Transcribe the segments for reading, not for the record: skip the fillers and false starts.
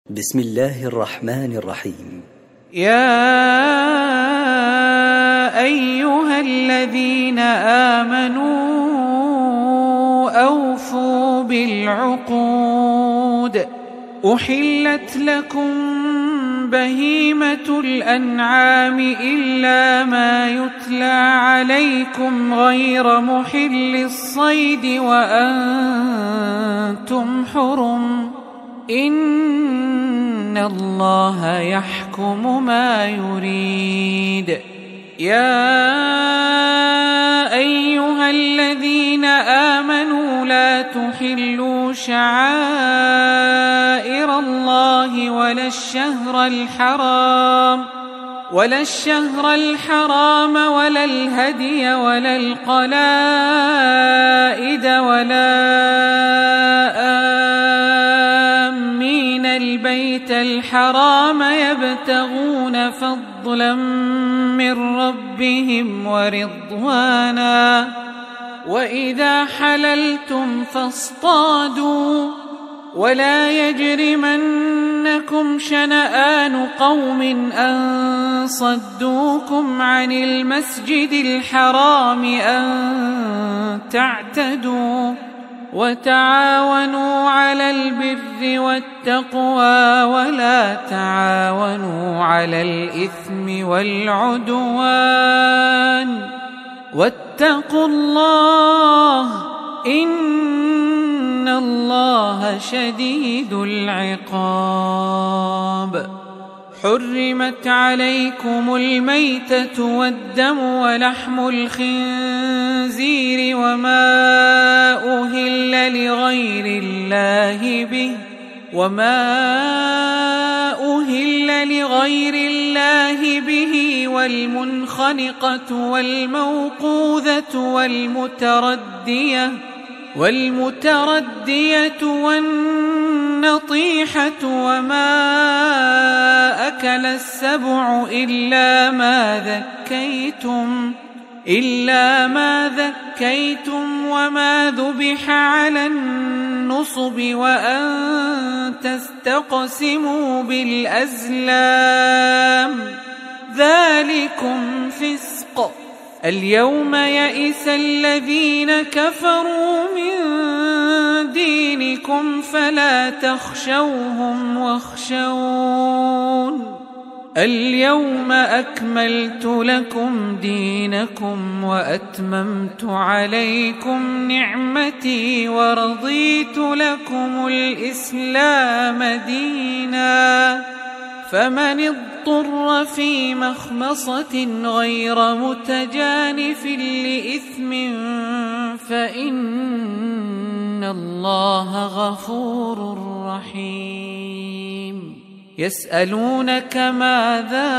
بسم الله الرحمن الرحيم. يا أيها الذين آمنوا أوفوا بالعقود. أحلت لكم بهيمة الأنعام إلا ما يتلى عليكم غير محل الصيد وأنتم حرم. إن الله يحكم ما يريد. يا أيها الذين آمنوا لا تحلوا شعائر الله ولا الشهر الحرام ولا الهدي ولا القلائد ولا آمين البيت الحرام يبتغون فضلا من ربهم ورضوانا. وإذا حللتم فاصطادوا ولا يجرمنكم شنآن قوم أن صدوكم عن المسجد الحرام أن تعتدوا. وتعاونوا على البر والتقوى ولا تعاونوا على الإثم والعدوان. واتقوا الله إن الله شديد العقاب. حرمت عليكم الميتة والدم ولحم الخنزير وما أهل لغير الله به والمنخنقة والموقوذة والمتردية والنطيحة وما أكل السبع إلا ما ذكيتم وما ذبح على النصب وأن تستقسموا بالأزلام ذلكم فسق. اليوم يئس الذين كفروا من دينكم فلا تخشوهم واخشون. اليوم أكملت لكم دينكم وأتممت عليكم نعمتي ورضيت لكم الإسلام دينا. فمن اضطر في مخمصة غير متجانف لإثم فإن الله غفور رحيم. يسألونك ماذا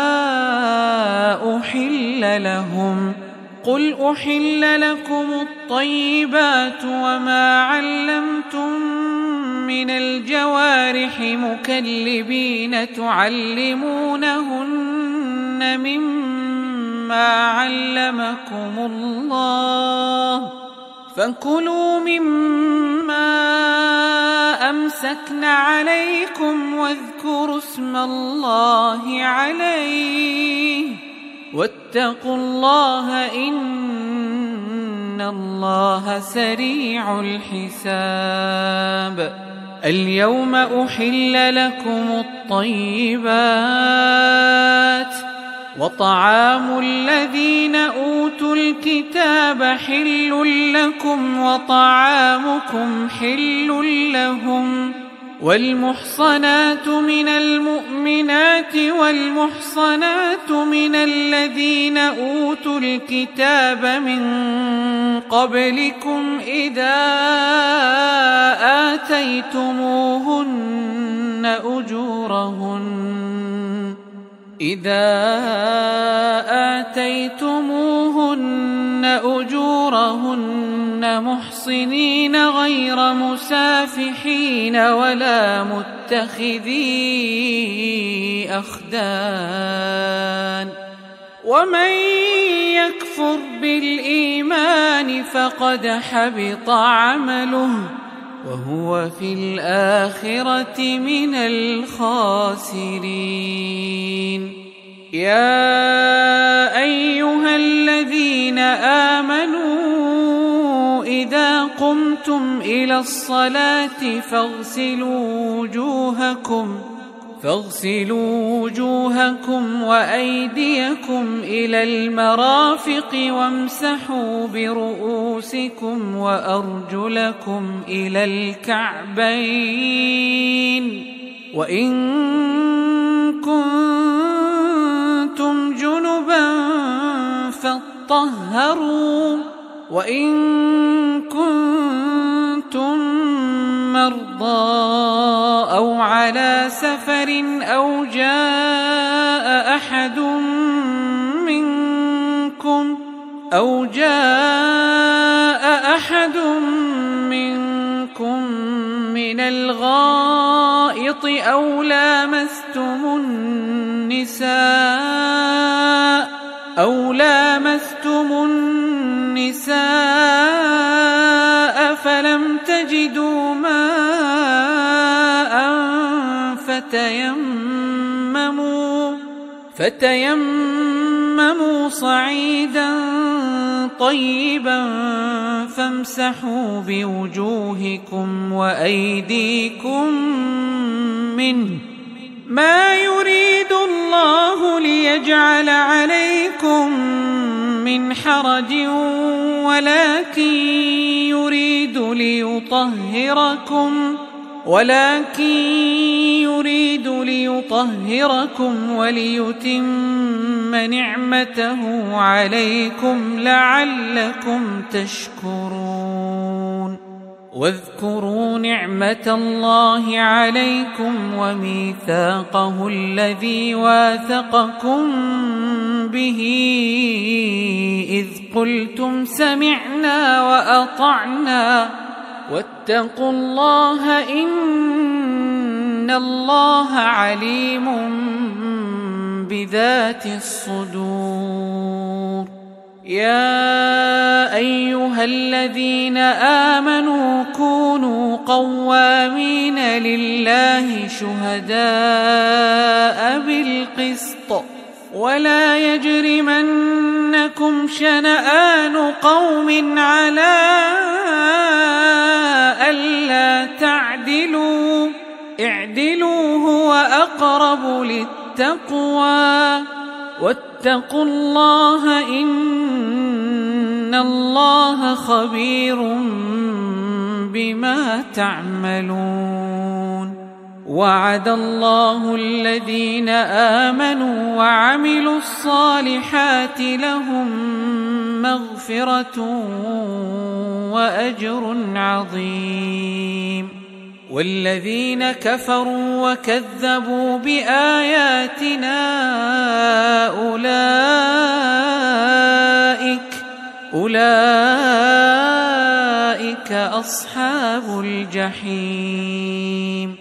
أحل لهم قل أحل لكم الطيبات وما علمتم من الجوارح مكلبين تعلمونهن مما علمكم الله فكلوا مما أمسكن عليكم واذكروا اسم الله عليه واتقوا الله إن الله سريع الحساب. اليوم أحل لكم الطيبات وطعام الذين أوتوا الكتاب حل لكم وطعامكم حل لهم. والمحصنات من المؤمنات والمحصنات من الذين أوتوا الكتاب من قبلكم إذا آتيتموهن أجورهن محصنين غير مسافحين ولا متخذي أخدان. ومن يكفر بالإيمان فقد حبط عمله وهو في الآخرة من الخاسرين. يا أيها الذين آمنوا إذا قمتم إلى الصلاة فاغسلوا وجوهكم وأيديكم إلى المرافق وامسحوا برؤوسكم وأرجلكم إلى الكعبين، وإن كنتم جنبا فاطهروا، وإن كنتم مرضى أو على سفر أو جاء أحد منكم من الغائط أو لامستم النساء فلم تجدوا ماء فتيمموا صعيدا طيبا فامسحوا بوجوهكم وأيديكم منه، ما يريد الله ليجعل عليكم من حرج ولكن يريد ليطهركم وليتم نعمته عليكم لعلكم تشكرون. واذكروا نعمة الله عليكم وميثاقه الذي واثقكم به إذ قلتم سمعنا وأطعنا واتقوا الله إن الله عليم بذات الصدور. يا أيها الذين آمنوا كونوا قوامين لله شهداء بالقسط ولا يجرمنكم شنآن قوم على ألا تعدلوا، اعدلوا هو أقرب للتقوى، واتقوا الله إن الله خبير بما تعملون. وعد الله الذين آمنوا وعملوا الصالحات لهم مغفرة وأجر عظيم. والذين كفروا وكذبوا بآياتنا أولئك أصحاب الجحيم.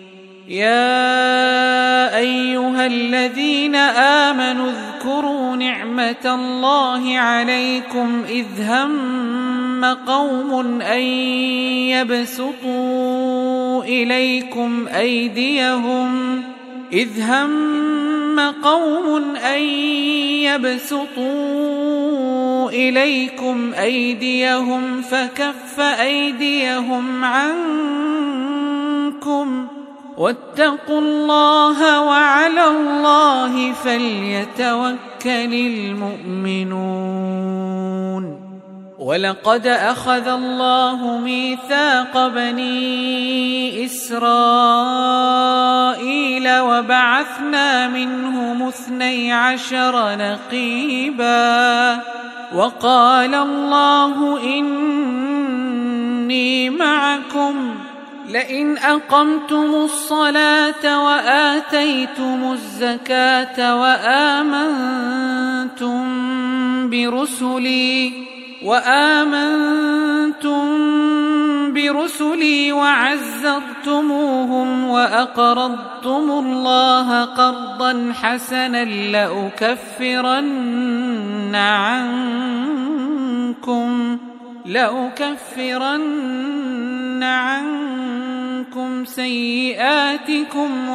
يا أيها الذين آمنوا اذكروا نعمة الله عليكم إذ هم قوم أن يبسطوا إليكم أيديهم فكف أيديهم عنكم واتقوا الله وعلى الله فليتوكل المؤمنون. ولقد أخذ الله ميثاق بني إسرائيل وبعثنا منهم 12 نقيبا وقال الله إني معكم لئن أقمتم الصلاة وآتيتم الزكاة وآمنتم برسلي وعزرتموهم وأقرضتم الله قرضا حسنا لأكفرن عنكم سيئاتكم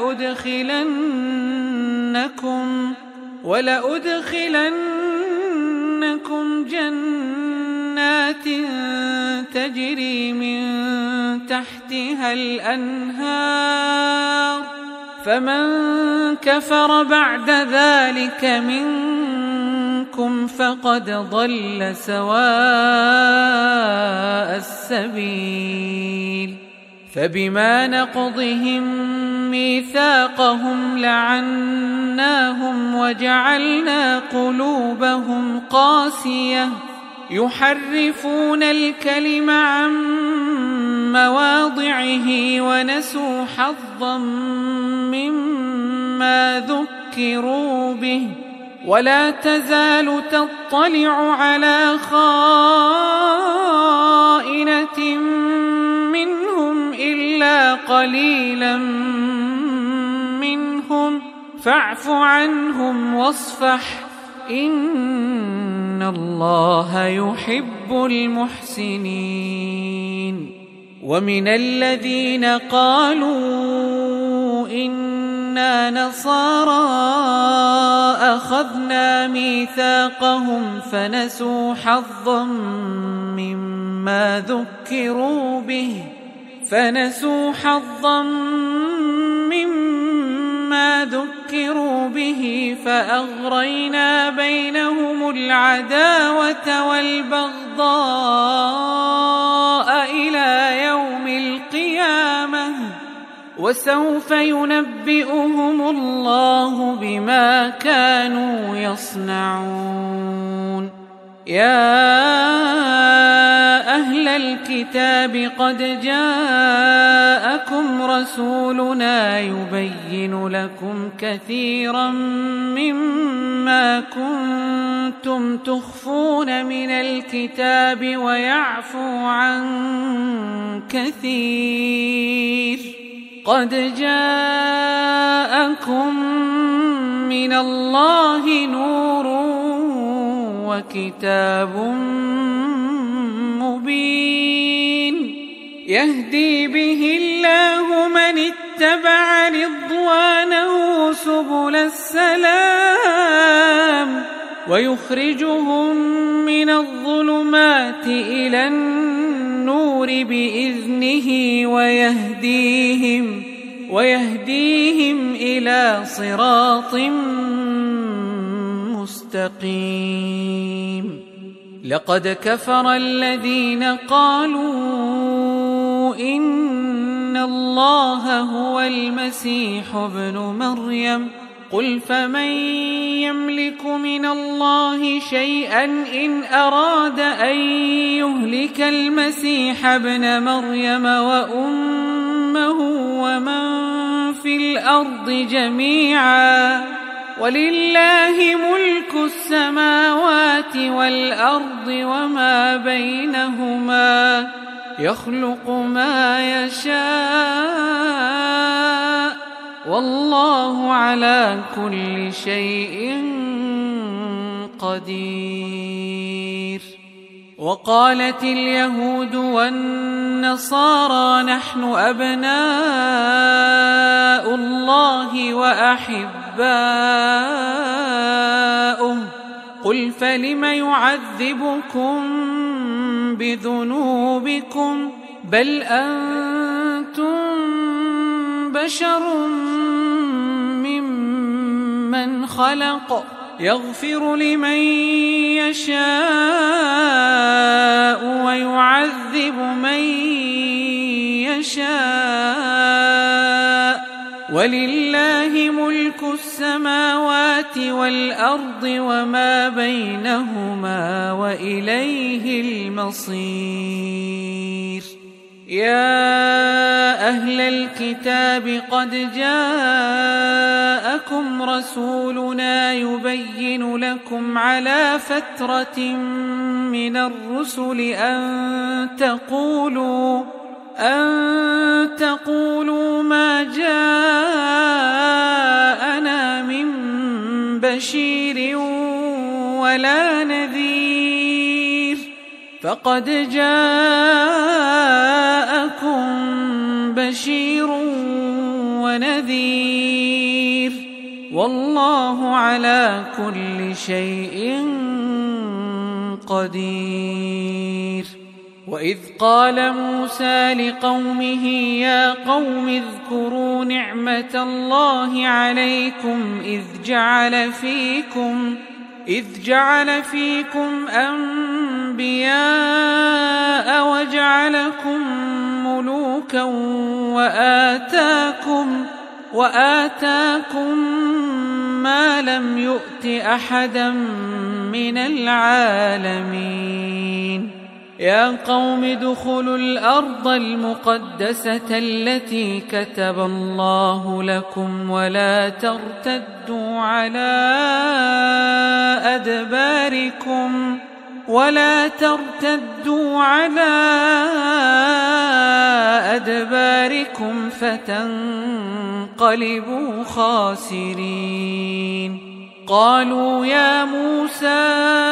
ولأدخلنكم جنات تجري من تحتها الأنهار فمن كفر بعد ذلك منكم فقد ضل سواء السبيل. فبما نقضهم ميثاقهم لعناهم وجعلنا قلوبهم قاسية يحرفون الكلم عن مواضعه ونسوا حظا مما ذكروا به ولا تزال تطلع على خائنة منهم إلا قليلا منهم فاعف عنهم واصفح إن الله يحب المحسنين. ومن الذين قالوا إنا نصارى أخذنا ميثاقهم فنسوا حظا مما ذكروا به فأغرينا بينهم العداوة والبغضاء إلى يوم القيامة وسوف ينبئهم الله بما كانوا يصنعون. يا أهل الكتاب قد جاءكم رسولنا يبين لكم كثيرا مما كنتم تخفون من الكتاب ويعفو عن كثير. قد جاءكم من الله نور وكتاب مبين يهدي به الله من اتبع رضوانه سبل السلام ويخرجهم من الظلمات إلى النور بإذنه ويهديهم إلى صراط مستقيم. لقد كفر الذين قالوا إن الله هو المسيح ابن مريم قل فمن يملك من الله شيئا إن أراد أن يهلك المسيح ابن مريم وأمه ومن في الأرض جميعا ولله ملك السماوات والأرض وما بينهما يخلق ما يشاء والله على كل شيء قدير. وقالت اليهود والنصارى نحن أبناء الله وأحباؤه قل فلم يعذبكم بذنوبكم بل أنتم بشر ممن خلق يغفر لمن يشاء ويعذب من يشاء ولله ملك السماوات والأرض وما بينهما وإليه المصير. يا أهل الكتاب قد جاءكم رسولنا يبين لكم على فترة من الرسل أن تقولوا ما جاءنا من بشير ولا نذير فقد جاءكم بشير ونذير والله على كل شيء قدير. وإذ قال موسى لقومه يا قوم اذكروا نعمة الله عليكم إذ جعل فيكم أنبياء وجعلكم ملوكا وآتاكم ما لم يؤت أحدا من العالمين. يا قوم ادخلوا الأرض المقدسة التي كتب الله لكم ولا ترتدوا على أدباركم فتنقلبوا خاسرين. قالوا يا موسى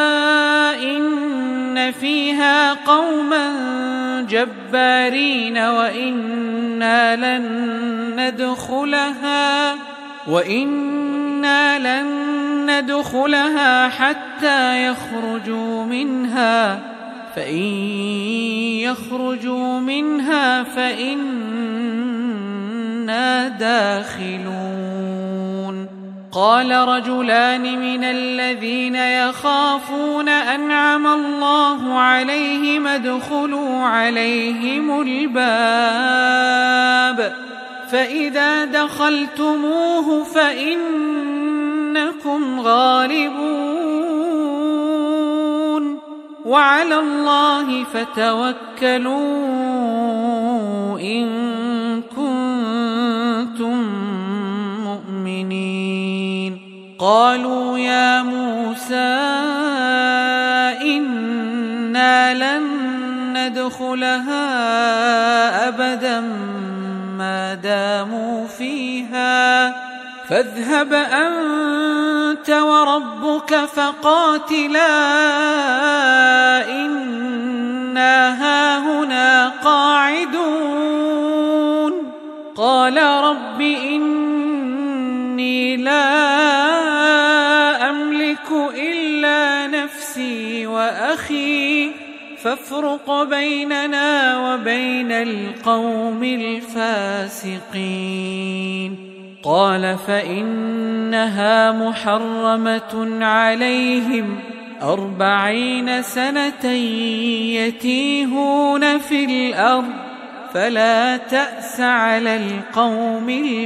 إن فيها قوما جبارين وإنا لن ندخلها حتى يخرجوا منها فإن يخرجوا منها فإنا داخلون. قال رجلان من الذين يخافون أنعم الله عليهم ادخلوا عليهم الباب فإذا دخلتموه فإنكم غالبون وعلى الله فتوكلوا إن كنتم مؤمنين. قالوا يا موسى إنا لن ندخلها أبدا ما داموا فيها فاذهب أنت وربك فقاتلا إنا هاهنا قاعدون. قال رب إني لا أملك إلا نفسي وأخي فافرق بيننا وبين القوم الفاسقين. قال فإنها محرمة عليهم 40 سنة يتيهون في الأرض فلا تأس على القوم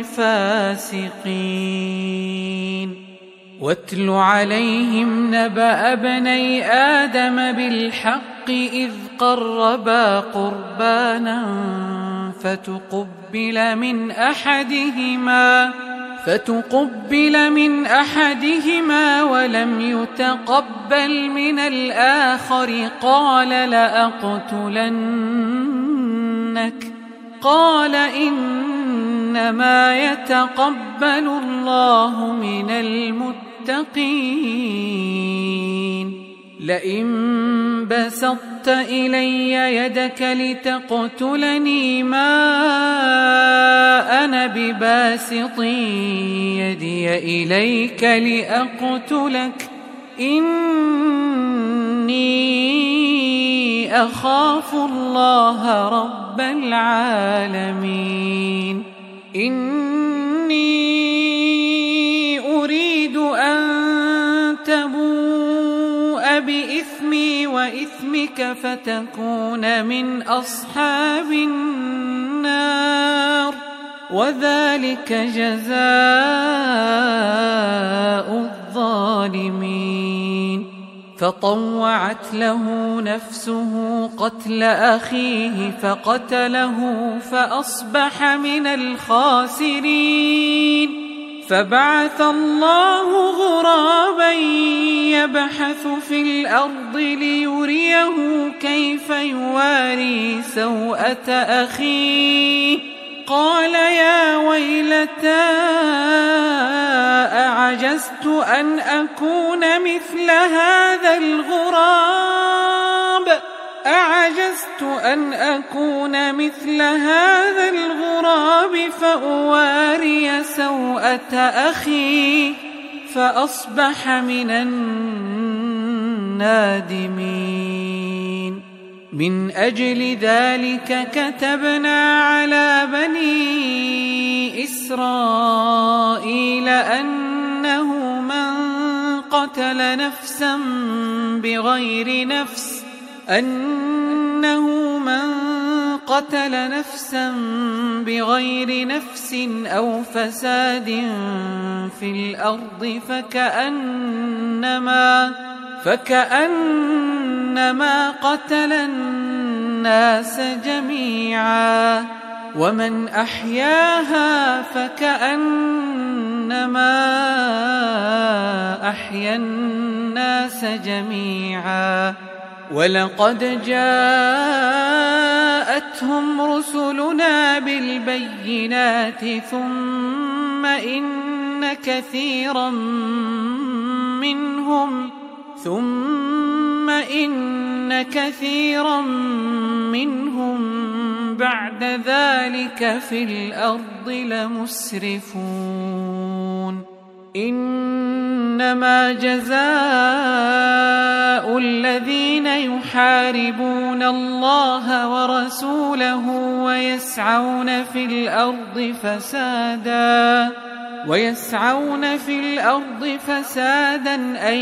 الفاسقين. واتل عليهم نبأ ابني آدم بالحق إذ قربا قربانا فتقبل من أحدهما ولم يتقبل من الآخر قال لأقتلنك قال إنما يتقبل الله من المتقين. لئن بسطت إلي يدك لتقتلني ما أنا بباسط يدي إليك لأقتلك إني أخاف الله رب العالمين. إني أريد أن تبوء بإثمي وإثمك فتكون من أصحاب النار وذلك جزاء الظالمين. فطوعت له نفسه قتل أخيه فقتله فأصبح من الخاسرين. فبعث الله غرابا يبحث في الأرض ليريه كيف يواري سوءة أخيه قال يا ويلتى أعجزت أن أكون مثل هذا الغراب عسيت أن أكون مثل هذا الغراب فأواري سوءة أخي فأصبح من النادمين. من أجل ذلك كتبنا على بني إسرائيل أنه من قتل نفسا بغير نفس أو فساد في الأرض فكأنما قتل الناس جميعا، ومن أحياها فكأنما أحيا الناس جميعا. ولقد جاءتهم رسلنا بالبينات ثم إن كثيرا منهم بعد ذلك في الأرض لمسرفون. إنما جزاء الذين يحاربون الله ورسوله ويسعون في الأرض فسادا أن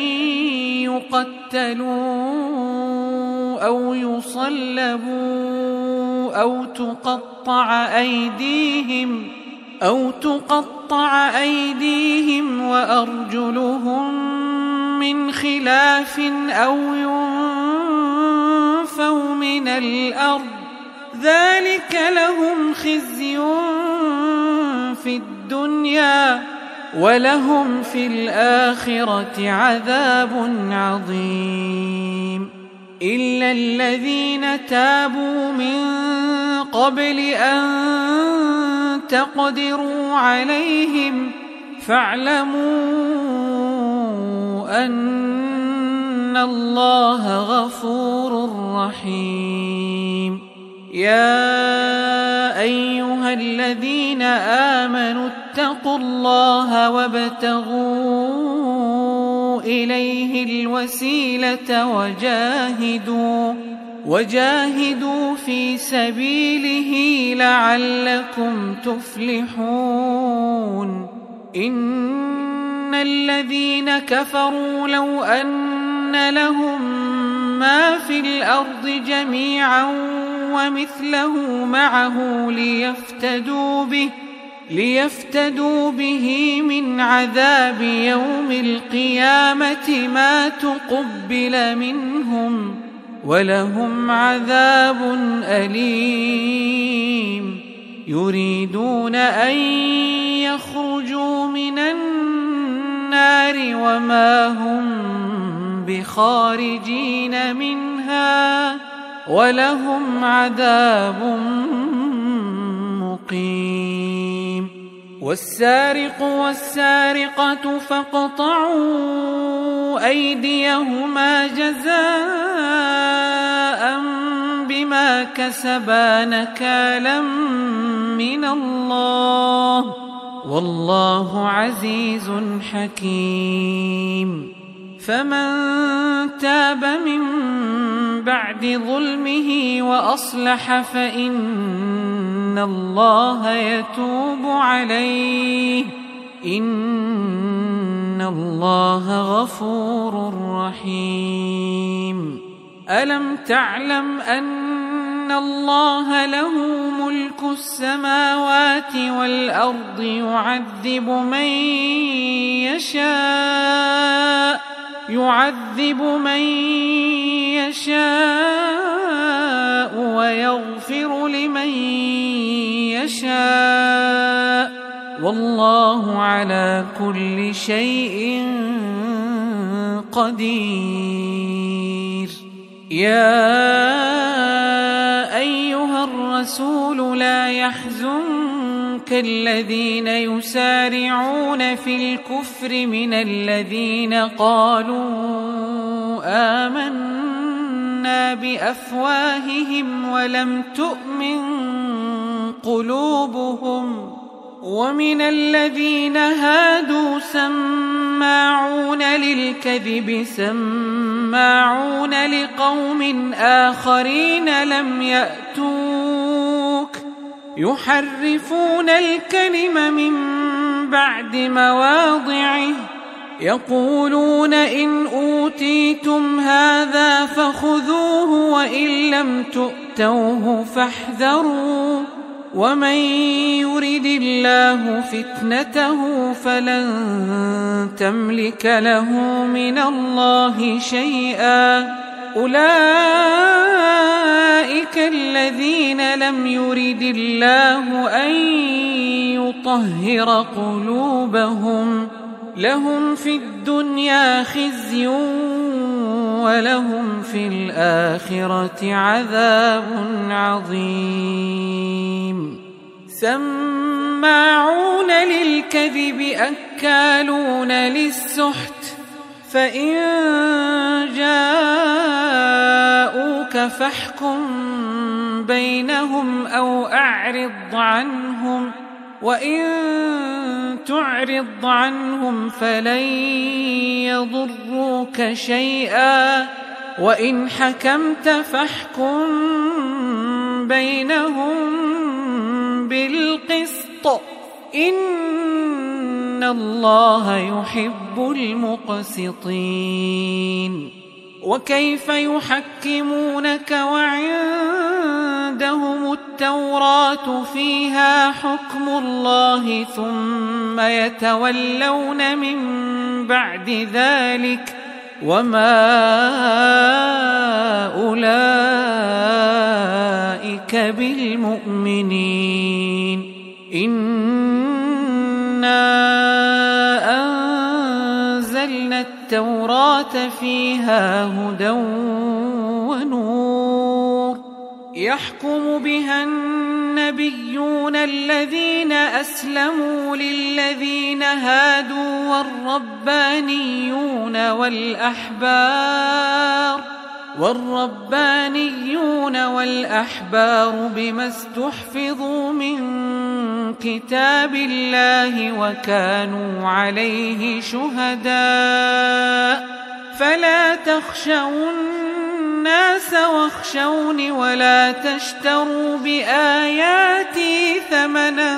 يقتلوا أو يصلبوا أو تقطع أيديهم وأرجلهم من خلاف أو ينفوا من الأرض، ذلك لهم خزي في الدنيا ولهم في الآخرة عذاب عظيم. إلا الذين تابوا من قبل أن تقدروا عليهم فاعلموا أن الله غفور رحيم. يا أيها الذين آمنوا اتقوا الله وابتغوا إليه الوسيلة وجاهدوا في سبيله لعلكم تفلحون. إن الذين كفروا لو أن لهم ما في الأرض جميعا ومثله معه ليفتدوا به من عذاب يوم القيامة ما تقبل منهم ولهم عذاب أليم. يريدون أن يخرجوا من النار وما هم بخارجين منها ولهم عذاب مقيم. والسارق والسارقة فاقطعوا أيديهما جزاء بما كسبا نكالا من الله والله عزيز حكيم. فمن تاب من بعد ظلمه وأصلح فإن الله يتوب عليه إن الله غفور رحيم. ألم تعلم أن الله له ملك السماوات والأرض يعذب من يشاء ويغفر لمن يشاء والله على كل شيء قدير. يا أيها الرسول لا يحزنك الذين يسارعون في الكفر من الذين قالوا آمنا بأفواههم ولم تؤمن قلوبهم ومن الذين هادوا سماعون للكذب سماعون لقوم آخرين لم يأتوك يحرفون الكلم من بعد مواضعه يقولون إن أوتيتم هذا فخذوه وإن لم تؤتوه فاحذروا ومن يرد الله فتنته فلن تملك له من الله شيئا أولئك الذين لم يرد الله أن يطهر قلوبهم لهم في الدنيا خزي ولهم في الآخرة عذاب عظيم سماعون للكذب أكالون للسحت فإن جاءوك فاحكم بينهم أو أعرض عنهم وإن تعرض عنهم فلن يضروك شيئا وإن حكمت فاحكم بينهم بالقسط إن الله يحب المقسطين وكيف يحكمونك وعندهم التوراة فيها حكم الله ثم يتولون من بعد ذلك وما أولئك بالمؤمنين إنا أنزلنا التوراة فيها هدى ونور يحكم بها النبيون الذين أسلموا للذين هادوا والربانيون والأحبار بما استحفظوا من كتاب الله وكانوا عليه شهداء فلا تخشوا الناس واخشوني ولا تشتروا بآياتي ثمنا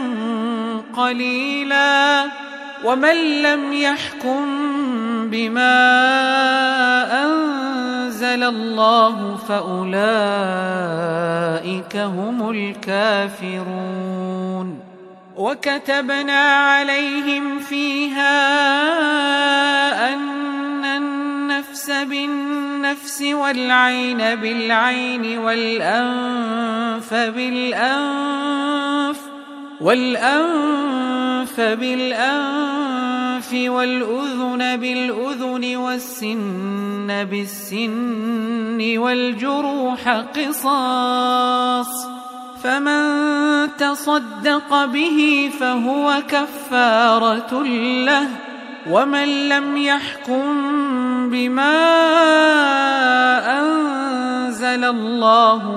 قليلا ومن لم يحكم بما أنزل الله فأولئك هم الكافرون وكتبنا عليهم فيها أن النفس بالنفس والعين بالعين والأنف بالأنف والأذن بالأذن والسن بالسن والجروح قصاص فمن تصدق به فهو كفارة له ومن لم يحكم بما أنزل الله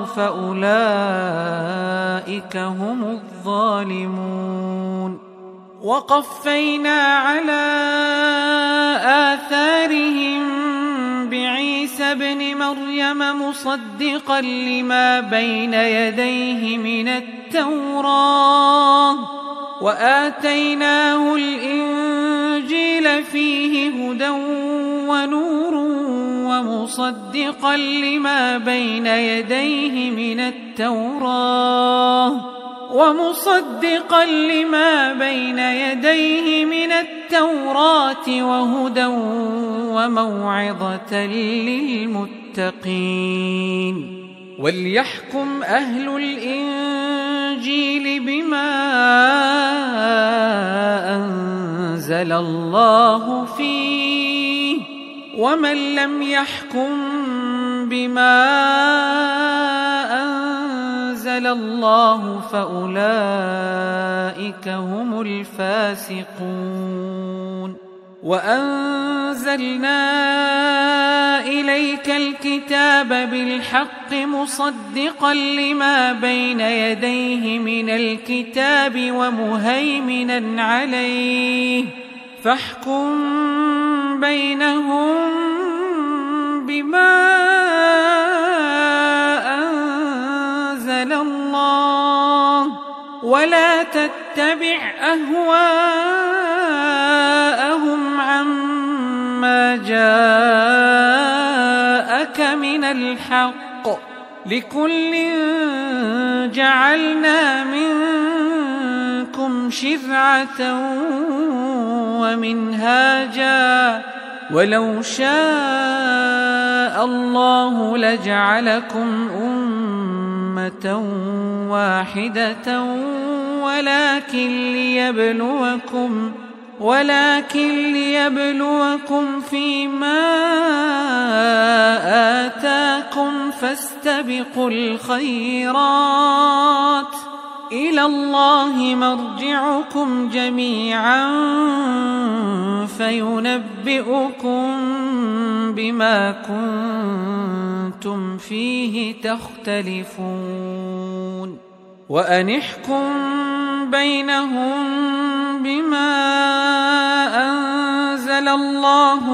فأولئك هم الظالمون وقفينا على آثارهم بعيسى ابن مريم مصدقا لما بين يديه من التوراة وآتيناه الإنجيل فيه هدى ونور ومصدقا لما بين يديه من التوراة وهدى وموعظة للمتقين وليحكم أهل الإنجيل بما أنزل الله فيه ومن لم يحكم بما أنزل الله فأولئك هم الفاسقون وأنزلنا إليك الكتاب بالحق مصدقا لما بين يديه من الكتاب ومهيمنا عليه فاحكم بينهم بما أنزل الله ولا تتبع أهواءهم عما جاءك من الحق لكل جعلنا منكم شرعة ومنهاجا ولو شاء الله لجعلكم أمة واحدة ولكن ليبلوكم فيما آتاكم فاستبقوا الخيرات إلى الله مرجعكم جميعا فينبئكم بما كنتم فيه تختلفون وأن احكم بينهم بما أنزل الله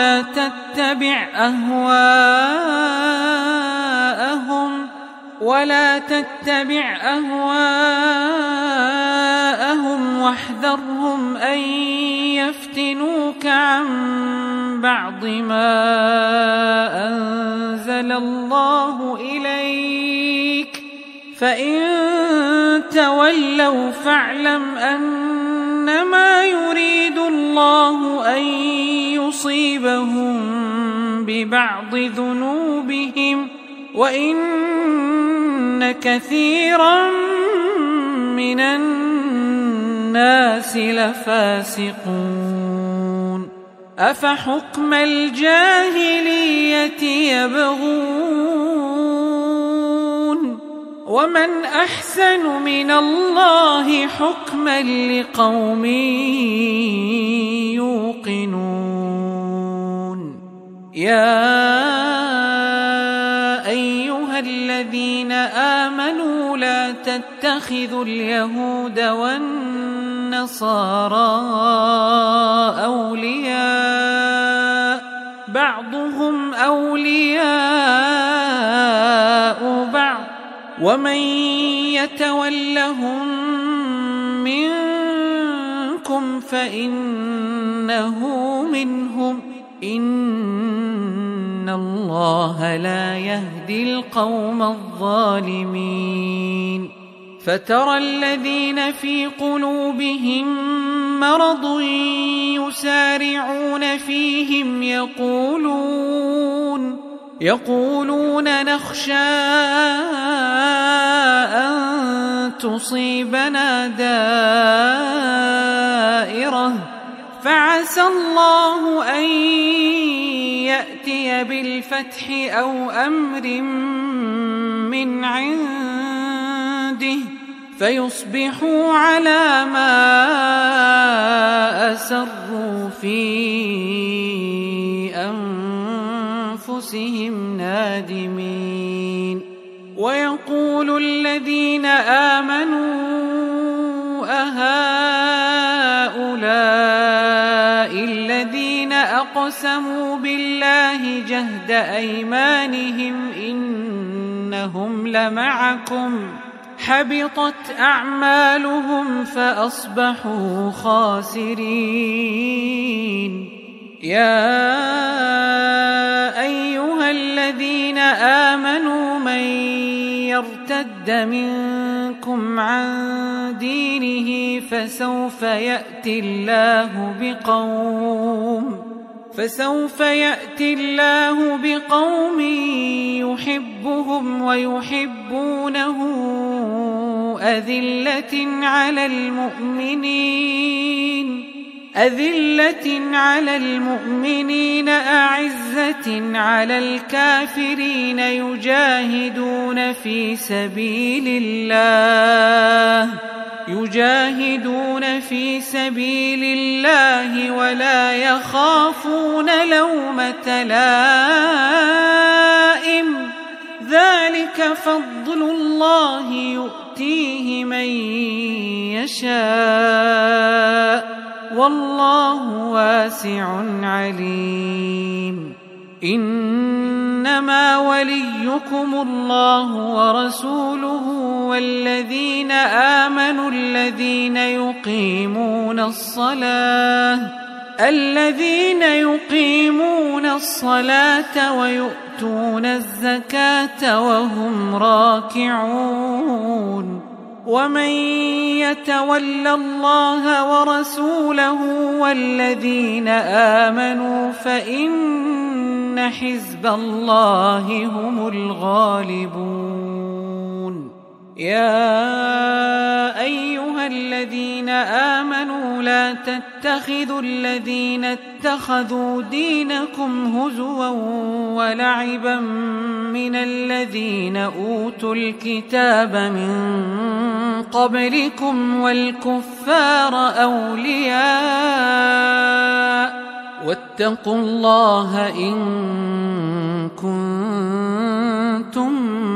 ولا تتبع أهواءهم واحذرهم أن يفتنوك عن بعض ما أنزل الله إليك فإن تولوا فاعلم أنما يريد الله أن يصيبهم ببعض ذنوبهم وإن كثيرا من الناس لفاسقون أفحكم الجاهلية يبغون ومن أحسن من الله حكما لقوم يوقنون يا أيها الذين آمنوا لا تتخذوا اليهود والنصارى أولياء بعضهم أولياء بعض ومن يتولهم منكم فإنه منهم إن الله لا يهدي القوم الظالمين فترى الذين في قلوبهم مرض يسارعون فيهم يقولون نخشى أن تصيبنا دائرة فعسى الله أن يأتي بالفتح أو أمر من عنده فيصبحوا على ما أسروا في أنفسهم نادمين ويقول الذين آمنوا أهؤلاء الذين أقسموا بالله جهد أيمانهم إنهم لمعكم حبطت أعمالهم فأصبحوا خاسرين يا أيها الذين آمنوا من يرتد منكم عن دينه فسوف يأتي الله بقوم يحبهم ويحبونه أذلة على المؤمنين أعزة على الكافرين يجاهدون في سبيل الله يجاهدون في سبيل الله ولا يخافون لومة لائم ذلك فضل الله يؤتيه من يشاء والله واسع عليم إنما وليكم الله ورسوله والذين آمنوا الذين يقيمون الصلاة ويؤتون الزكاة وهم راكعون ومن يتول الله ورسوله والذين آمنوا فإن حزب الله هم الغالبون يا أيها الذين آمنوا لا تتخذوا الذين اتخذوا دينكم هزوا ولعبا من الذين أوتوا الكتاب من قبلكم والكفار أولياء واتقوا الله إن كنتم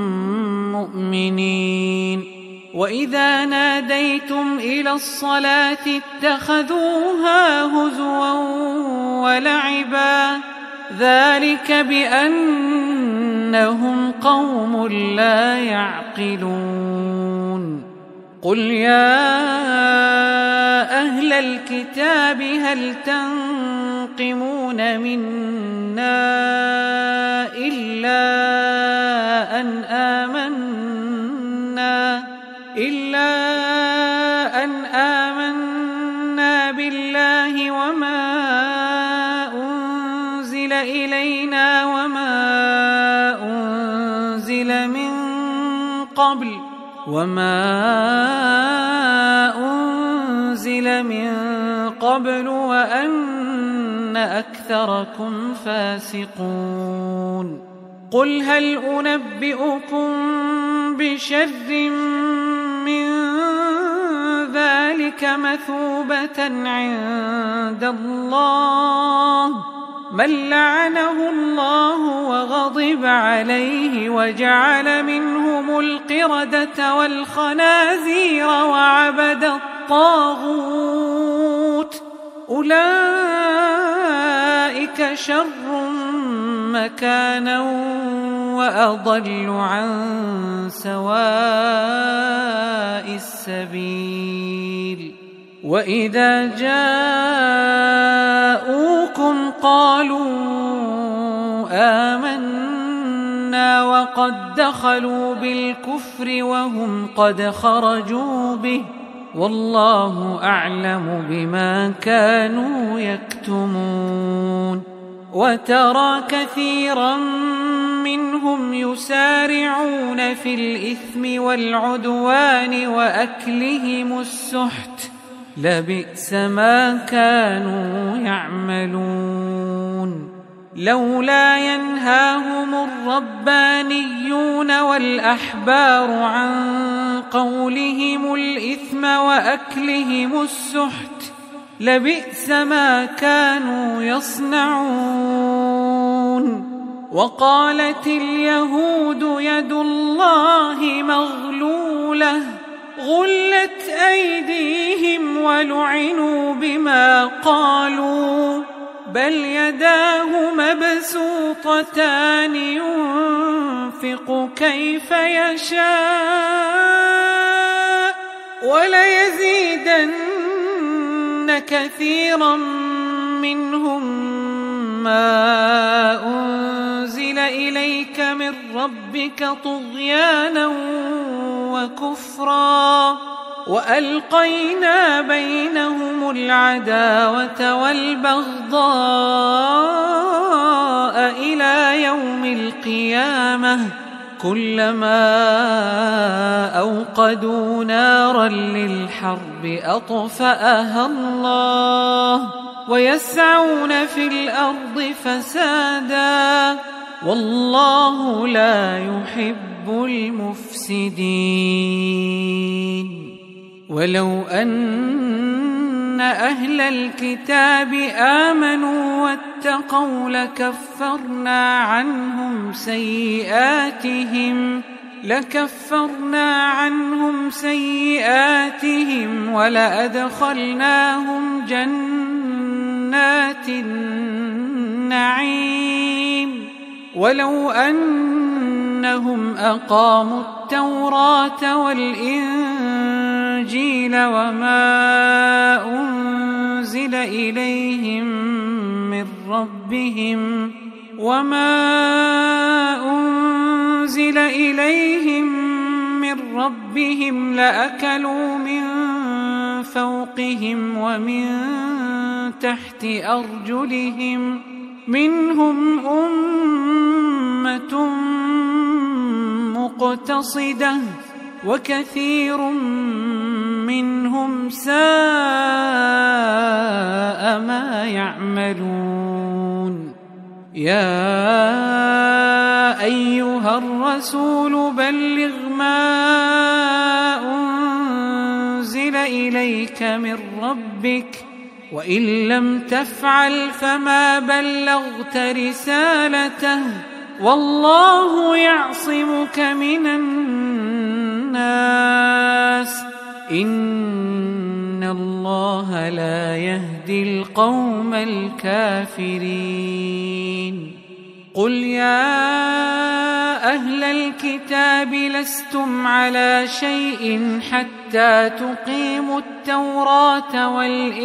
مؤمنين وإذا ناديتم إلى الصلاة اتخذوها هزوا ولعبا ذلك بأنهم قوم لا يعقلون قل يا أهل الكتاب هل تنقمون منا إلا أن آمنا بالله وما أنزل إلينا وما أنزل من قبل وأن أكثركم فاسقون قل هل أنبئكم بشر من ذلك مثوبة عند الله من لعنه الله وغضب عليه وجعل منهم القردة والخنازير وعبد الطاغوت أولئك شر مكانا وأضل عن سواء السبيل وإذا جاءوكم قالوا آمنا وقد دخلوا بالكفر وهم قد خرجوا به والله أعلم بما كانوا يكتمون وترى كثيرا منهم يسارعون في الإثم والعدوان وأكلهم السحت لبئس ما كانوا يعملون لولا ينهاهم الربانيون والأحبار عن قولهم الإثم وأكلهم السحت لبئس ما كانوا يصنعون وقالت اليهود يد الله مغلولة غلت أيديهم ولعنوا بما قالوا بل يداه مبسوطتان ينفق كيف يشاء وليزيدن كثيرا منهم ما أنزل إليك من ربك طغيانا وكفرا وألقينا بينهم العداوة والبغضاء إلى يوم القيامة كلما أوقدوا نارا للحرب أطفأها الله ويسعون في الأرض فسادا والله لا يحب المفسدين ولو أن أهل الكتاب آمنوا واتقوا لكفرنا عنهم سيئاتهم ولأدخلناهم جنات النعيم ولو أنهم أقاموا التوراة والإنجيل وما أنزل إليهم من ربهم لأكلوا من فوقهم ومن تحت أرجلهم منهم أمة مقتصدة وكثير منهم ساء ما يعملون. يا أيها الرسول بلغ ما أنزل إليك من ربك وإن لم تفعل فما بلغت رسالته والله يعصمك من الناس إن الله لا يهدي القوم الكافرين. قل يا أهل الكتاب لستم على شيء حتى تقيموا التوراة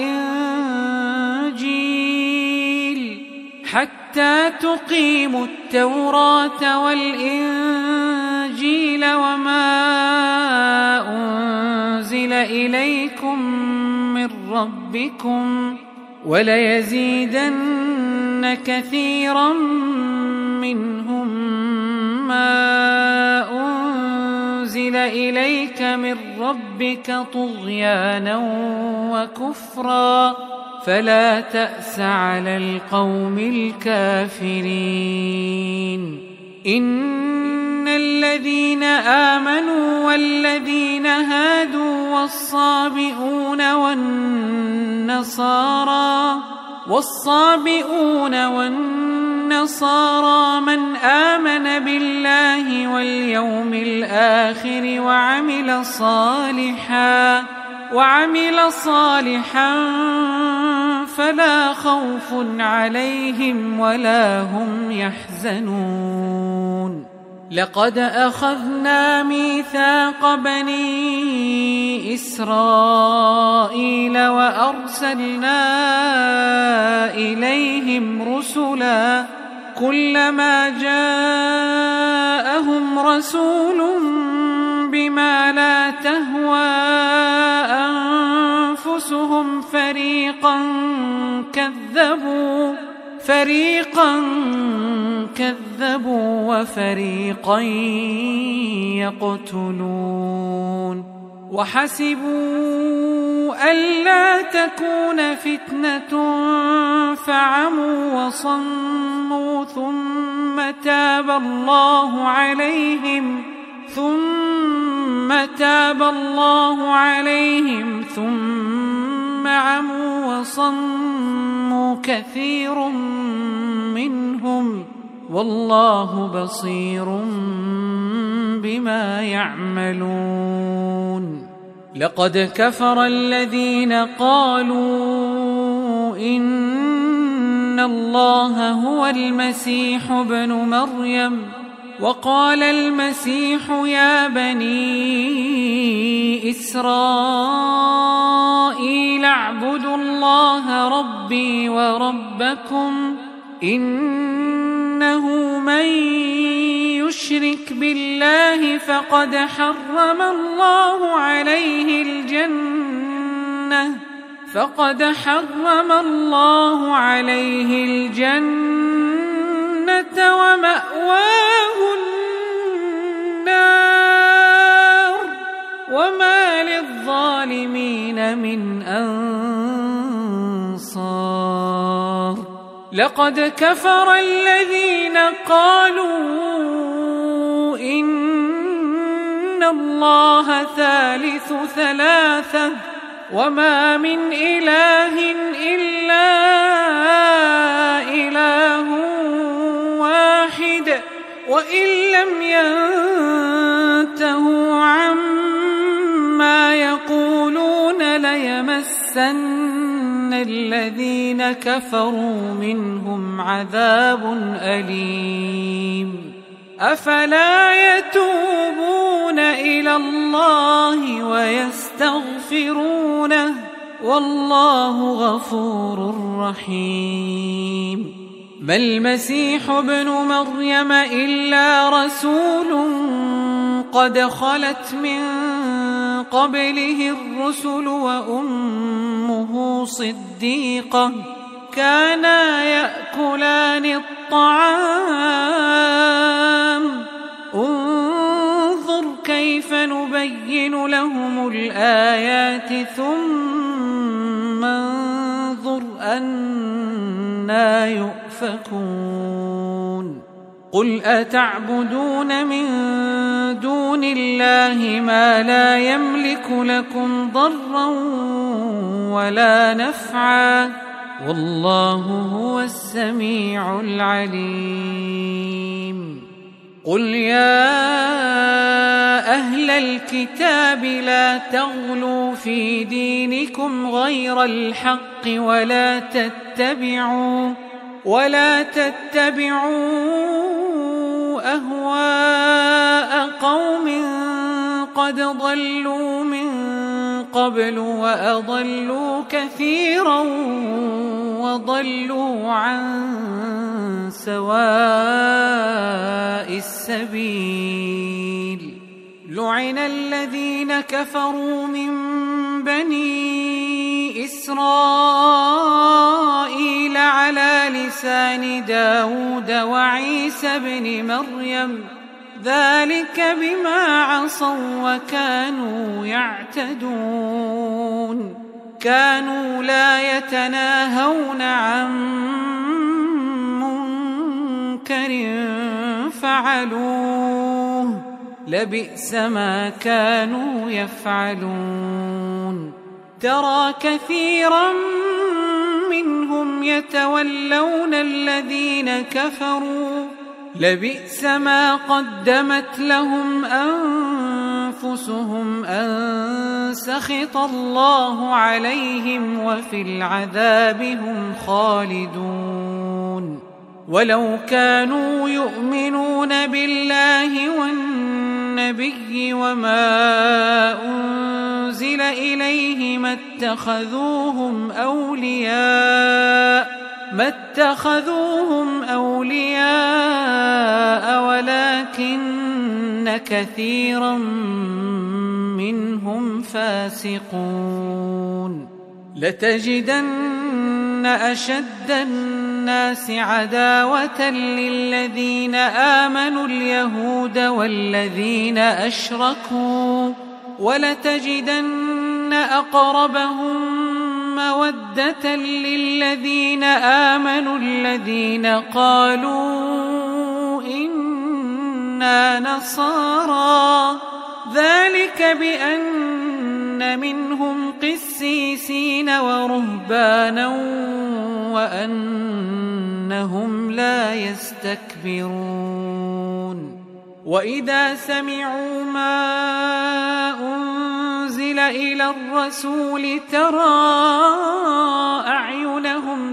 والإنجيل وما أنزل إليكم من ربكم وليزيدن كثيرا منهم ما أنزل إليك من ربك طغيانا وكفرا فلا تأس على القوم الكافرين. إن الذين آمنوا والذين هادوا والصابئون والنصارى من آمن بالله واليوم الآخر وعمل صالحا فلا خوف عليهم ولا هم يحزنون. لقد أخذنا ميثاق بني إسرائيل وأرسلنا إليهم رسلا كلما جاءهم رسول بما لا تهوى أنفسهم فريقا كذبوا وفريقا يقتلون. وحسبوا ألا تكون فتنة فعموا وصموا ثم تاب الله عليهم ثم عموا وصموا كثير منهم والله بصير بما يعملون. لقد كفر الذين قالوا إن الله هو المسيح ابن مريم وقال المسيح يا بني إسرائيل اعبدوا الله ربي وربكم إنه من يشرك بالله فقد حرم الله عليه الجنة ومأواه النار وما للظالمين من أنصار. لقد كفر الذين قالوا إن الله ثالث ثلاثة وما من إله إلا إله واحد وإن لم ينتهوا عما يقولون ليمسن الذين كفروا منهم عذاب أليم أفلا يتوبون إلى الله ويستغفرونه والله غفور رحيم ما المسيح ابن مريم إلا رسول قد خلت من قبله الرسل وأمه صديقة كانا يأكلان الطعام انظر كيف نبين لهم الآيات ثم انظر أنى يؤفكون قل أتعبدون من دون الله ما لا يملك لكم ضرا ولا نفعا والله هو السميع العليم قل يا أهل الكتاب لا تغلوا في دينكم غير الحق ولا تتبعوا أهواء قوم قد ضلوا من قبل وأضلوا كثيرا وضلوا عن سواء السبيل لعن الذين كفروا من بني إسرائيل على لسان داود وعيسى بن مريم ذلك بما عصوا وكانوا يعتدون كانوا لا يتناهون عن منكر فعلوه لبئس ما كانوا يفعلون ترى كثيرا منهم يتولون الذين كفروا لبئس ما قدمت لهم أنفسهم أن سخط الله عليهم وفي العذاب هم خالدون ولو كانوا يؤمنون بالله والنبي وما أنزل إليه ما اتخذوهم أولياء ولكن كثيرا منهم فاسقون لتجدن أشد الناس عداوة للذين آمنوا اليهود والذين أشركوا ولتجدن أقربهم مودة للذين آمنوا الذين قالوا إنا نصارى ذلك بأن منهم قسيسين ورهبانا وأنهم لا يستكبرون وإذا سمعوا ما أنزل إلى الرسول ترى أعينهم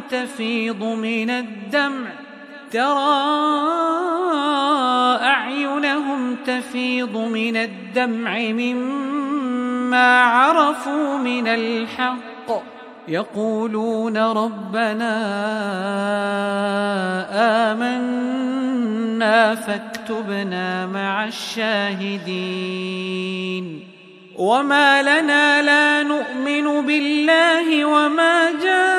تفيض من الدمع مما عرفوا من الحق يقولون ربنا آمنا فاكتبنا مع الشاهدين وما لنا لا نؤمن بالله وما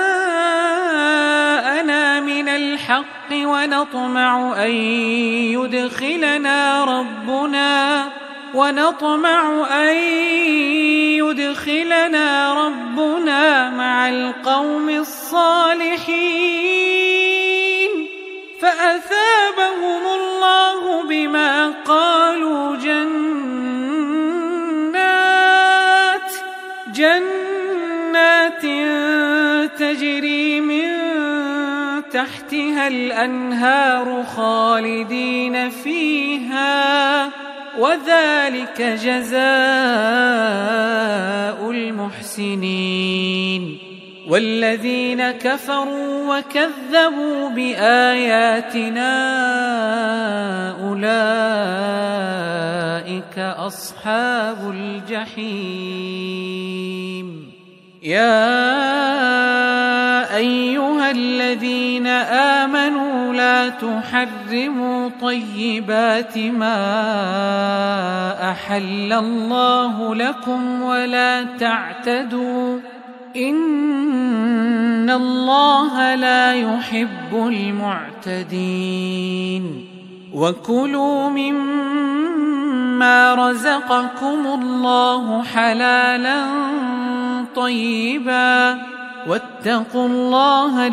جاءنا من الحق ونطمع أن يدخلنا ربنا مع القوم الصالحين فأثابهم الله بما قالوا جنات تجري من تحتها الأنهار خالدين فيها، وذلك جزاء المحسنين. والذين كفروا وكذبوا بآياتنا أولئك أصحاب الجحيم. يا أيها الذين آمنوا لا تحرموا طيبات ما أحل الله لكم ولا تعتدوا، إن الله لا يحب المعتدين. وكلوا مما رزقكم الله حلالا طيبا، واتقوا الله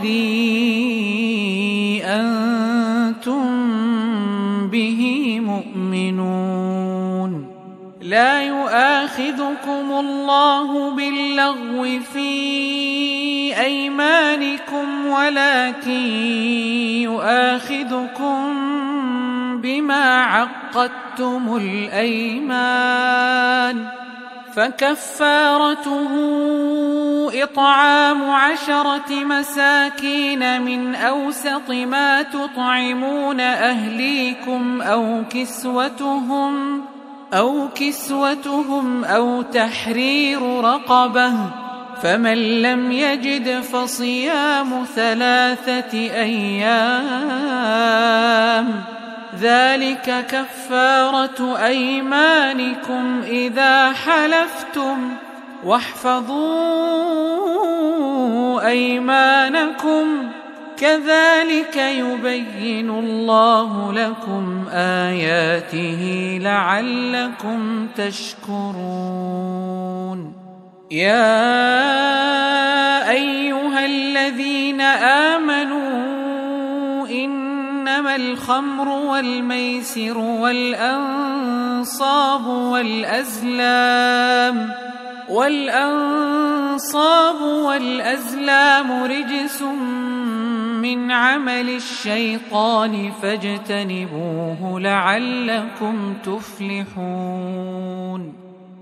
الذي أنتم به مؤمنون. لا يؤاخذكم الله باللغو في أيمانكم، ولكن يؤاخذكم بما عقدتم الأيمان، فكفارته إطعام 10 مساكين من أوسط ما تطعمون أهليكم أو كسوتهم أو تحرير رقبة، فمن لم يجد فصيام 3 أيام، ذلك كفارة أيمانكم إذا حلفتم، واحفظوا أيمانكم، كذلك يبين الله لكم آياته لعلكم تشكرون. يا أيها الذين آمنوا إنما الخمر والميسر والأنصاب والأزلام رجس من عمل الشيطان فاجتنبوه لعلكم تفلحون.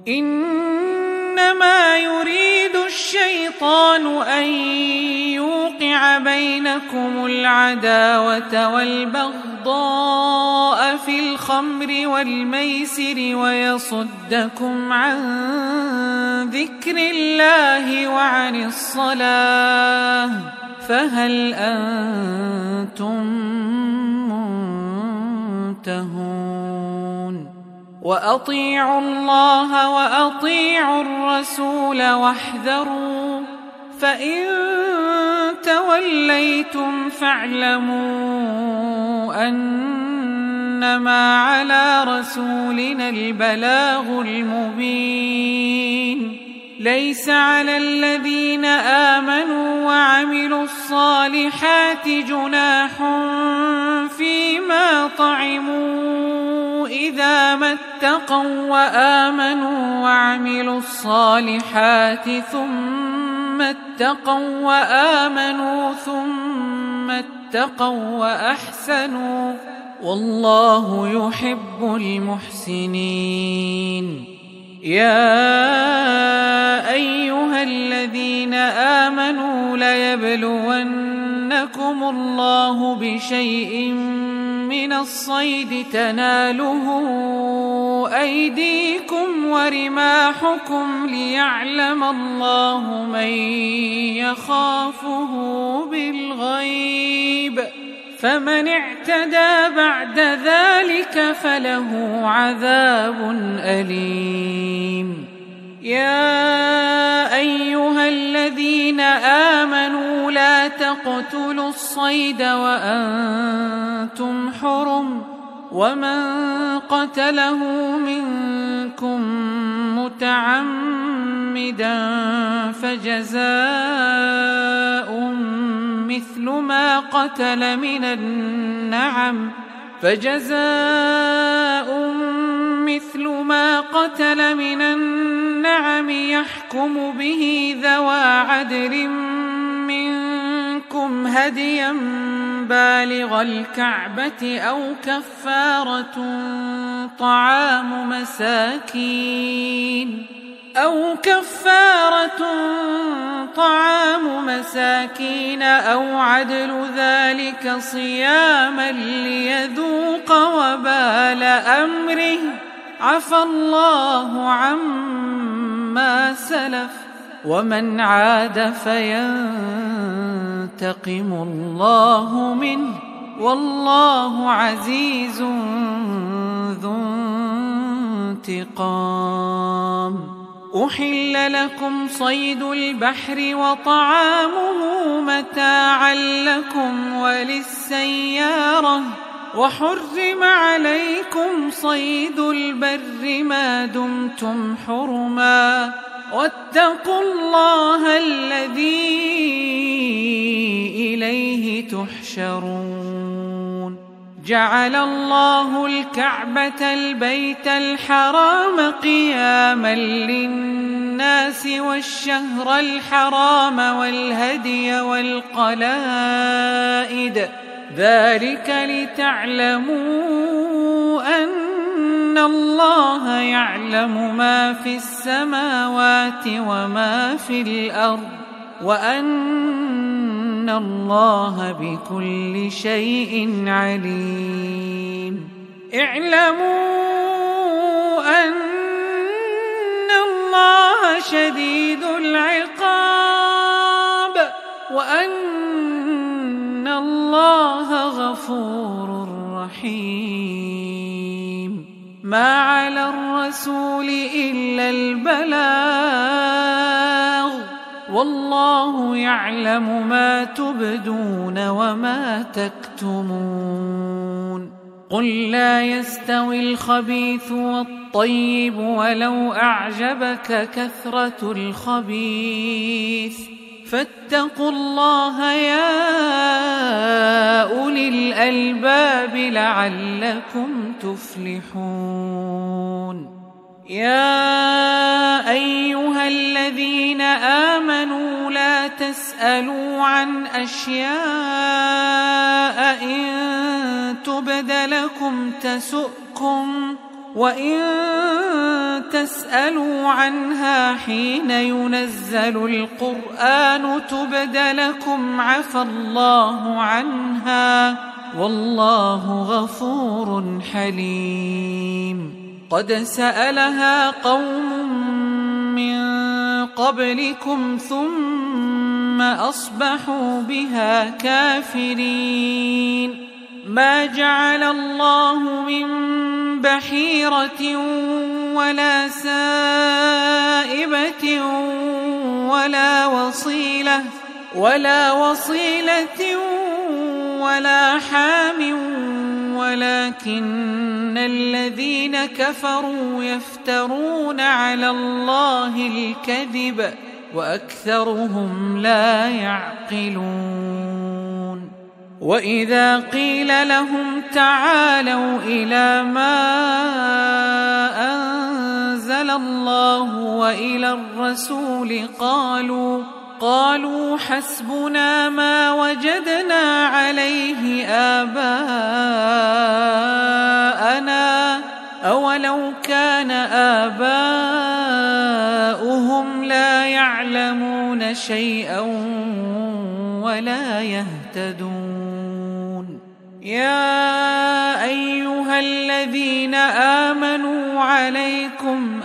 إنما يريد الشيطان أن يوقع بينكم العداوة والبغضاء في الخمر والميسر ويصدكم عن ذكر الله وعن الصلاة، فهل أنتم منتهون؟ وأطيعوا الله وأطيعوا الرسول واحذروا، فإن توليتم فاعلموا أنما على رسولنا البلاغ المبين. ليس على الذين آمنوا وعملوا الصالحات جناح فيما طعموا إذا ما اتقوا وآمنوا وعملوا الصالحات ثم اتقوا وآمنوا ثم اتقوا وأحسنوا، والله يحب المحسنين. يا أيها الذين آمنوا ليبلونكم الله بشيء من الصيد تناله أيديكم ورماحكم ليعلم الله من يخافه بالغيب، فمن اعتدى بعد ذلك فله عذاب أليم. يا أيها الذين آمنوا لا تقتلوا الصيد وأنتم حرم، ومن قتله منكم متعمدا فجزاء مثل ما قتل من النعم يحكم به ذوى عدل هديا بالغ الكعبة أو كفارة طعام مساكين أو عدل ذلك صياما ليذوق وبال أمره عفى الله عما سلف ومن عاد فينتقم الله منه والله عزيز ذو انتقام. أحل لكم صيد البحر وطعامه متاعا لكم وللسيارة وحرم عليكم صيد البر ما دمتم حرما واتقوا الله الذي إليه تحشرون. جعل الله الكعبة البيت الحرام قياما للناس والشهر الحرام والهدي والقلائد ذلك لتعلموا أن الله يعلم ما في السماوات وما في الأرض وأن الله بكل شيء عليم. اعلموا أن الله شديد العقاب وأن الله غفور رحيم. ما على الرسول إلا البلاغ والله يعلم ما تبدون وما تكتمون. قل لا يستوي الخبيث والطيب ولو أعجبك كثرة الخبيث فاتقوا الله يا أولي الألباب لعلكم تفلحون. يا أيها الذين آمنوا لا تسألوا عن أشياء إن تبد لكم تسؤكم وإن تسألوا عنها حين ينزل القرآن تبد لكم عفى الله عنها والله غفور حليم. قد سألها قوم من قبلكم ثم أصبحوا بها كافرين. ما جعل الله من بحيرة ولا سائبة ولا وصيلة ولا حام ولكن الذين كفروا يفترون على الله الكذب وأكثرهم لا يعقلون. وإذا قيل لهم تعالوا إلى ما أنزل الله وإلى الرسول قالوا حسبنا ما وجدنا عليه آباءنا أولو كان آباؤهم لا يعلمون شيئا ولا يهتدون. يا أيها الذين آمنوا عليكم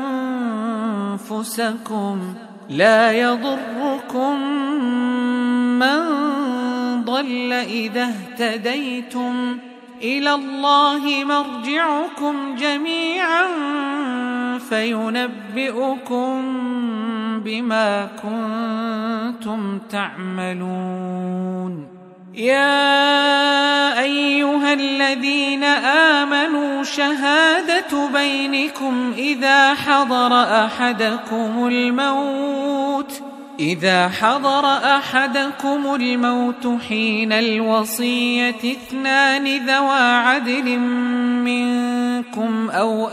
أنفسكم لا يضركم من ضل إذا اهتديتم إلى الله مرجعكم جميعا فينبئكم بما كنتم تعملون. يا أيها الذين آمنوا شهادة بينكم إذا حضر أحدكم الموت حين الوصية 2 ذوى عدل منكم أو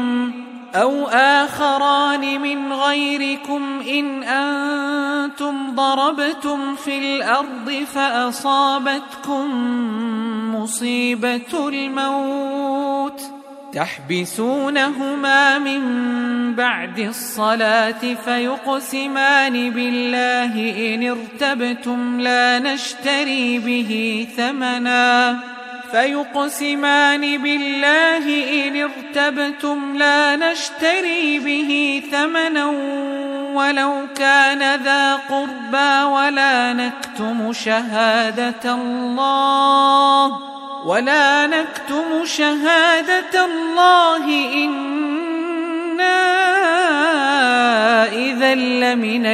آخران من غيركم إن أنتم ضربتم في الأرض فأصابتكم مصيبة الموت تحبسونهما من بعد الصلاة فيقسمان بالله إن ارتبتم لا نشتري به ثمنا ولو كان ذا قربى ولا نكتم شهادة الله إنا إذا لمن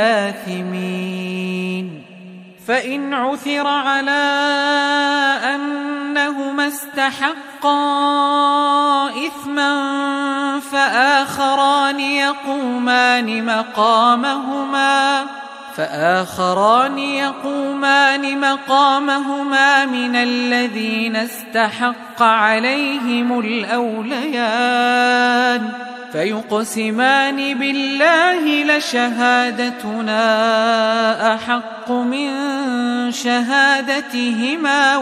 الآثمين فإن عثر على أنهما استحقا إثما فآخران يقومان مقامهما من الذين استحق عليهم الأوليان فيقسمان بالله لشهادتنا أحق من شهادتهما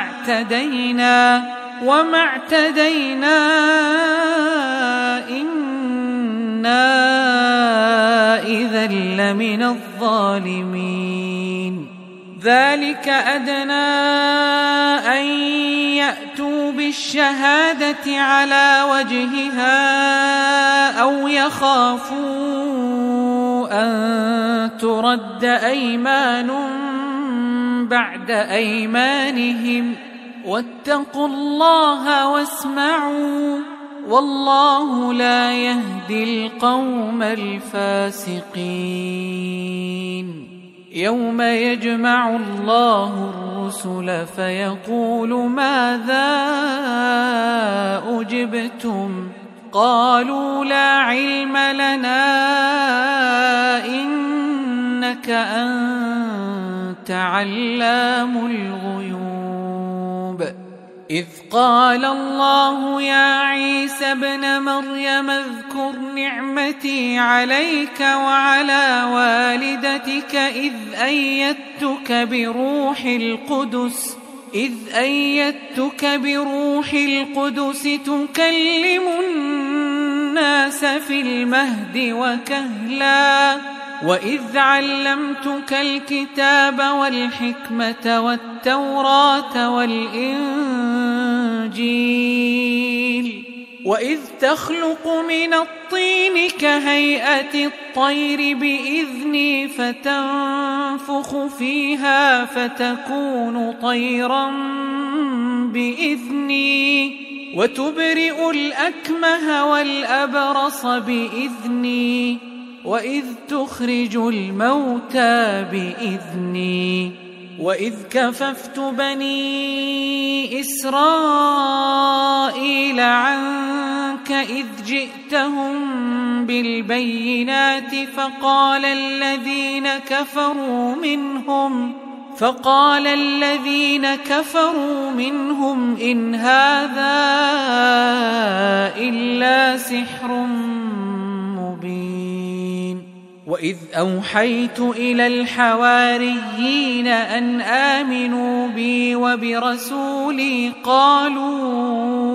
وما اعتدينا إنا إذا لمن الظالمين ذلك أدنى أن يأتوا بالشهادة على وجهها أو يخافوا أن ترد أيمان بعد أيمانهم واتقوا الله واسمعوا والله لا يهدي القوم الفاسقين يوم يجمع الله الرسل فيقول ماذا أجبتم قالوا لا علم لنا إنك أنت علام الغيوب إذ قال الله يا عيسى ابن مريم اذكر نعمتي عليك وعلى والدتك إذ أيدتك بروح القدس تكلم الناس في المهد وكهلا وإذ علمتك الكتاب والحكمة والتوراة والإنجيل وإذ تخلق من الطين كهيئة الطير بإذني فتنفخ فيها فتكون طيرا بإذني وتبرئ الأكمه والأبرص بإذني وإذ تخرج الموتى بإذني وإذ كففت بني إسرائيل عنك إذ جئتهم بالبينات فقال الذين كفروا منهم إن هذا إلا سحر مبين وإذ أوحيت إلى الحواريين أن آمنوا بي وبرسولي قالوا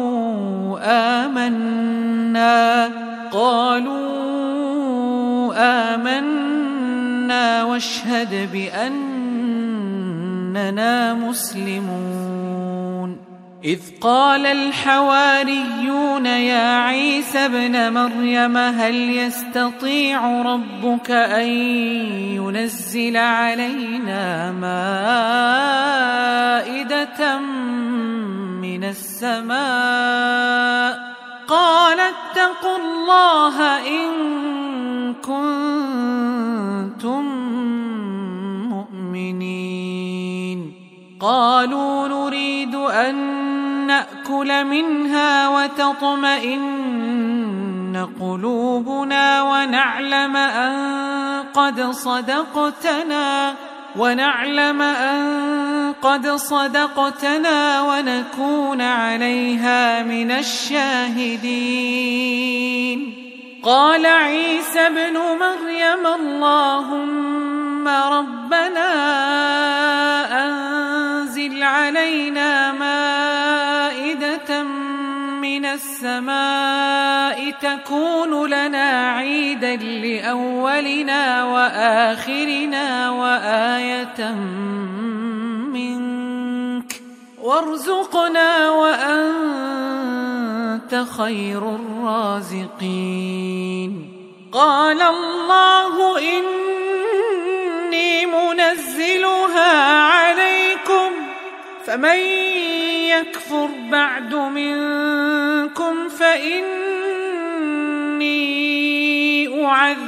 آمنا واشهد بأننا مسلمون إذ قال الحواريون يا عيسى ابن مريم هل يستطيع ربك أن ينزل علينا مائدة من السماء قال اتقوا الله إن كنتم مؤمنين قالوا نريد أن نأكل منها وتطمئن قلوبنا ونعلم أن قد صدقتنا ونكون عليها من الشاهدين قال عيسى ابن مريم اللهم اللهم ربنا أنزل علينا مائدة من السماء تكون لنا عيدا لأولنا وآخرنا وآية منك وارزقنا وأنت خير الرازقين. قال الله إني منزلها عليكم فمن يكفر بعد منكم فإني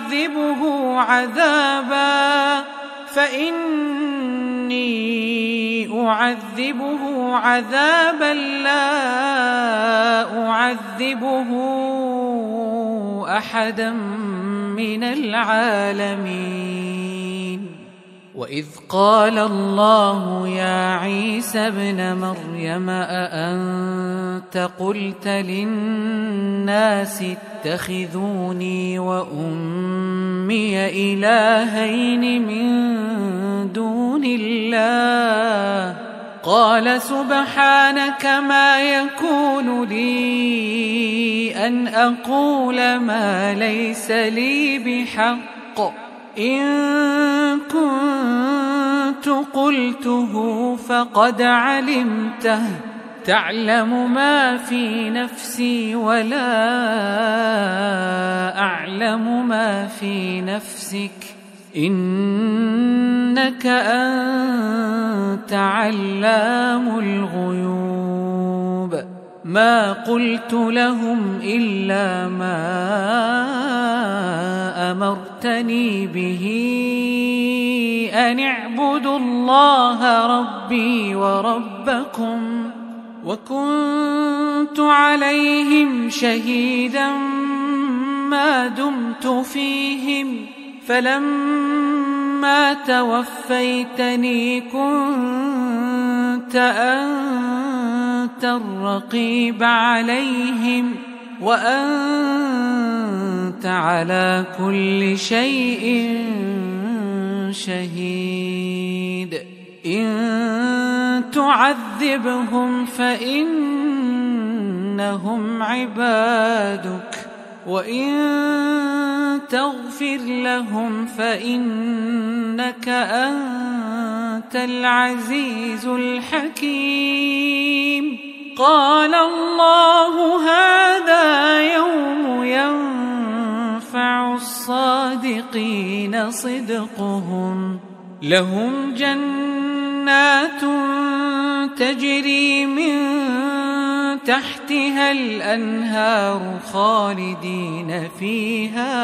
أعذبه عذابا لا أعذبه أحدا من العالمين. وإذ قال الله يا عيسى ابن مريم أأنت قلت للناس اتخذوني وأمي إلهين من دون الله قال سبحانك ما يكون لي أن أقول ما ليس لي بحق إن كنت قلته فقد علمته تعلم ما في نفسي ولا أعلم ما في نفسك إنك أنت علام الغيوب. ما قلت لهم إلا ما أمرتني به أن اعبدوا الله ربي وربكم وكنت عليهم شهيدا ما دمت فيهم فلما توفيتني كنت أنت الرقيب عليهم وأنت على كل شيء شهيد. إن تعذبهم فإنهم عبادك وإن تغفر لهم فإنك أنت العزيز الحكيم. قال الله هذا يوم ينفع الصادقين صدقهم لهم جنات تجري من تحتها الأنهار خالدين فيها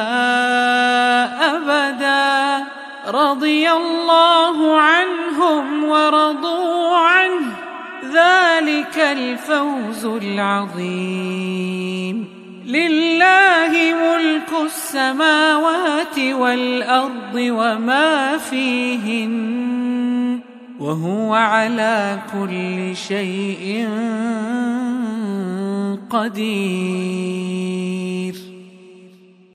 أبدا رضي الله عنهم ورضوا عنه ذلك الفوز العظيم. لله ملك السماوات والأرض وما فيهن وهو على كل شيء قدير.